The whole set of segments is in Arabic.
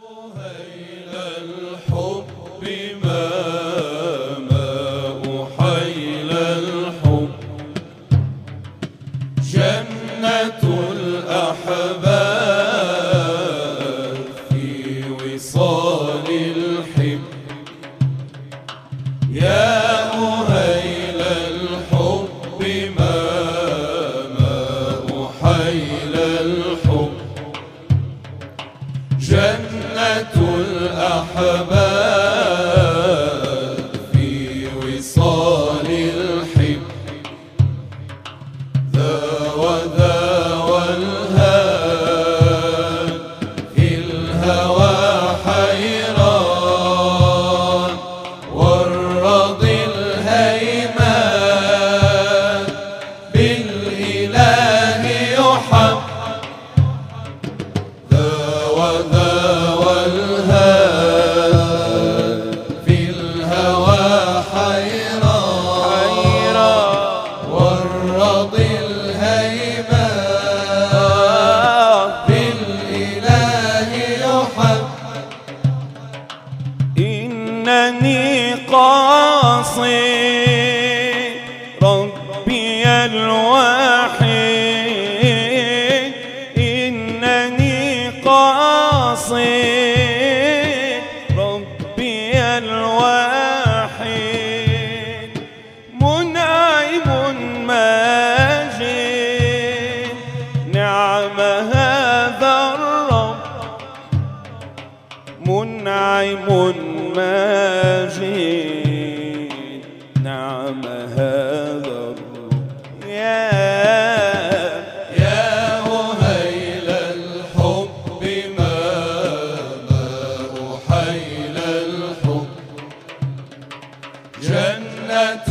هيل الحب ماء حيل الحب جنة الأحباب في وصال الحب يا أهيل الحب ماء حيل الحب جنة الأحباب في وصال الحب ذا وذا والهان في الهوى حيران والرضي الهيمان بالإله يحب ذا وذا إنني قاصي ربي الوحيد إنني قاصي ربي الوحيد منعم ماجد نعم هذا الرب منعم ماجد نعم هذا الرب يا أهيل الحب ماء حيل الحب جنة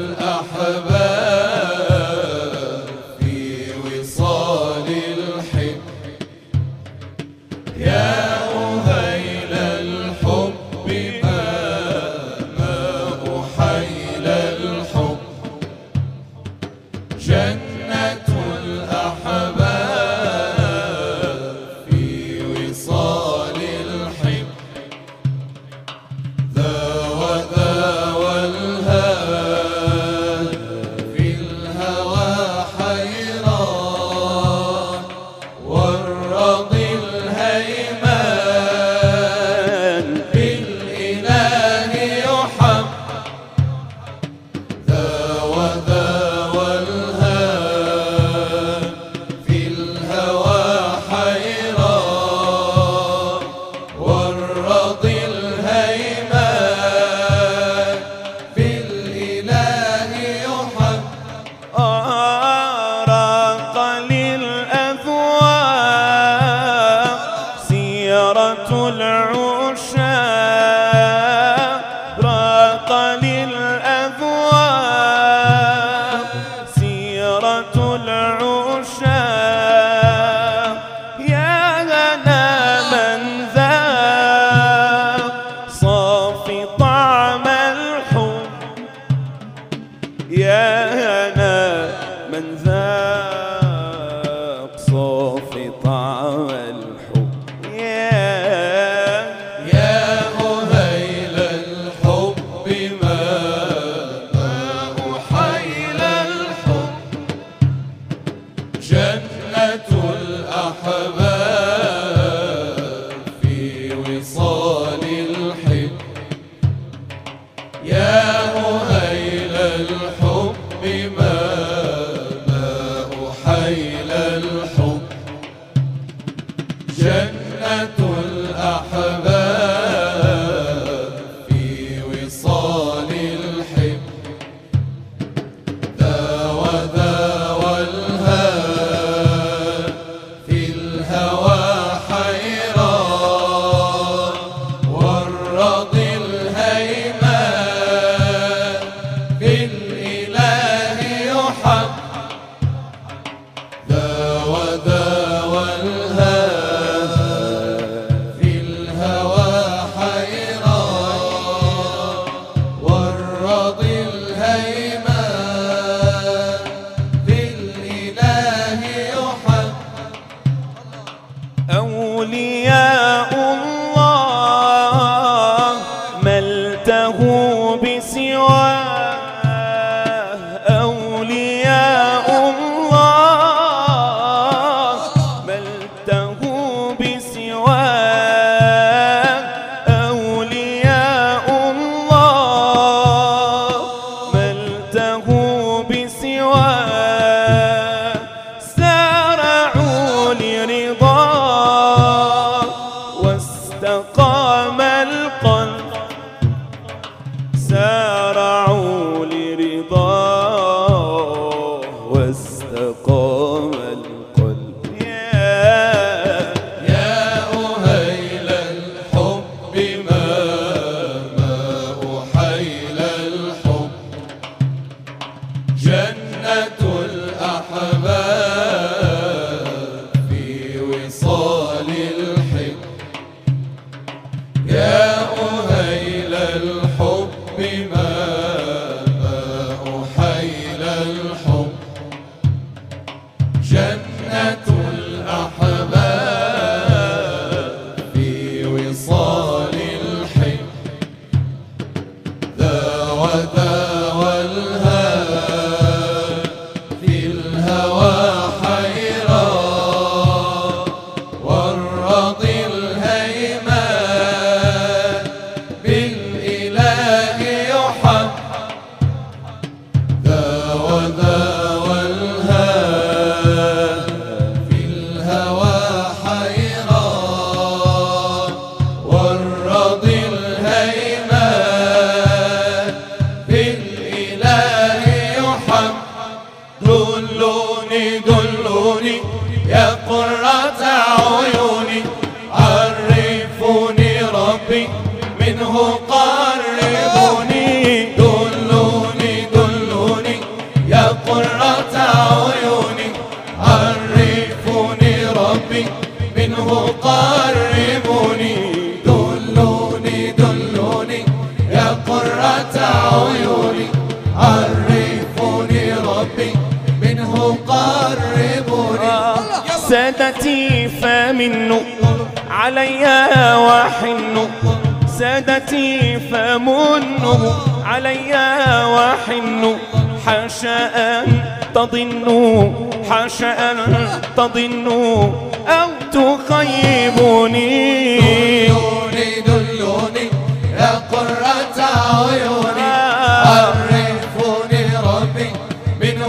الأحباب في وصال الحب يا أهيل الحب ماء حيل الحب جنة الأحباب في وصال الحب ذا وذا والهان في الهوى حيران والرضي الهيمان بالإله يحب ذا وذا والهان في الهوى حيران والرضي الهيمان بالإله يحب راق للأذواق سيرة العشاق راق للأذواق سيرة العشاق يا هنا من ذاق صافي طعم الحب يا هنا من ذاق صافي طعم الحب يا أهيل الحب ماء حيل الحب جنة الأحباب في وصال الحب يا أهيل الحب ماء حيل الحب جنة الأحباب في وصال الحب ذا وذا والهان في الهوى حيران والرضي الهيمان بالإله يحب ذا وذا والهان في الهوى منه قربوني دلوني دلوني يا قرة عيوني عرفوني ربي منه قربوني دلوني دلوني يا قرة عيوني عرفوني ربي منه قربوني سادتي فمنه علي وحن سادتي فمنه علي وحن حاشا أن تظنوا حاشا أن تظنوا أو تخيبوني دلوني دلوني يا قرة عيوني عرفوني ربي منه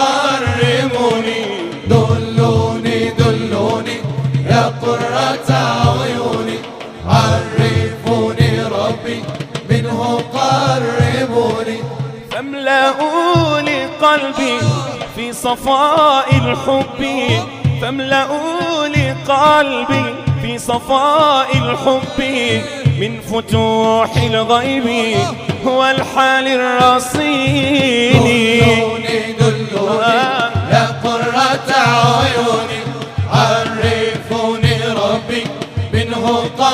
قربوني دلوني دلوني يا قرة عيوني عرفوني ربي منه قربوني فاملأوا لقلبي في صفاء الحب فاملأوا لقلبي في صفاء الحب من فتوح الغيب والحال الرصين دلوني دلوني يا قرة عيوني عرفوني ربي منه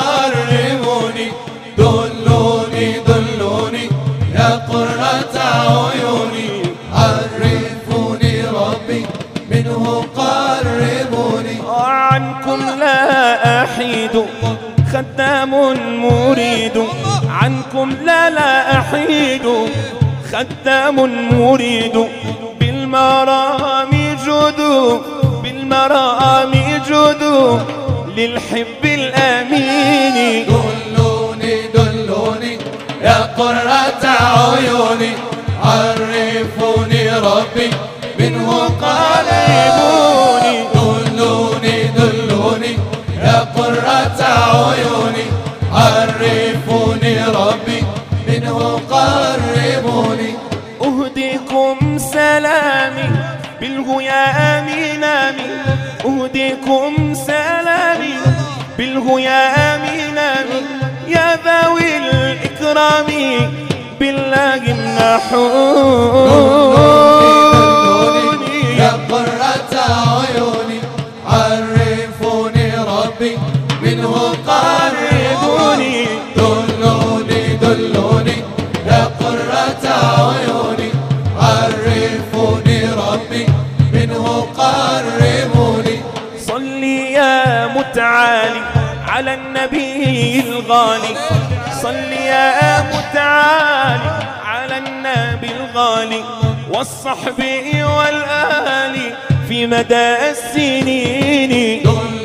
قربوني دلوني دلوني يا قرة عيوني عرفوني ربي منه قربوني عنكم لا أحيد خدام مريد عنكم لا أحيد خدام مريد بالمرام جدو بالمرام جدو للحب الأمين دلوني دلوني يا قرة عيوني عرفوني ربي منه قربوني دلوني دلوني يا قرة عيوني عرفوني ربي منه قربوني أهديكم سلامي بالهيام نامي أهديكم سلامي بالهيام نامي يا ذوي الإكرام بالله امنحوني يا قرة عيوني عرفوني ربي منه قربوني دلوني دلوني يا قرة عيوني عرفوني ربي منه قربوني صلي يا متعالي على النبي الغالي صلي يا متعالي على النبي الغالي والصحب والآل في مدى السنين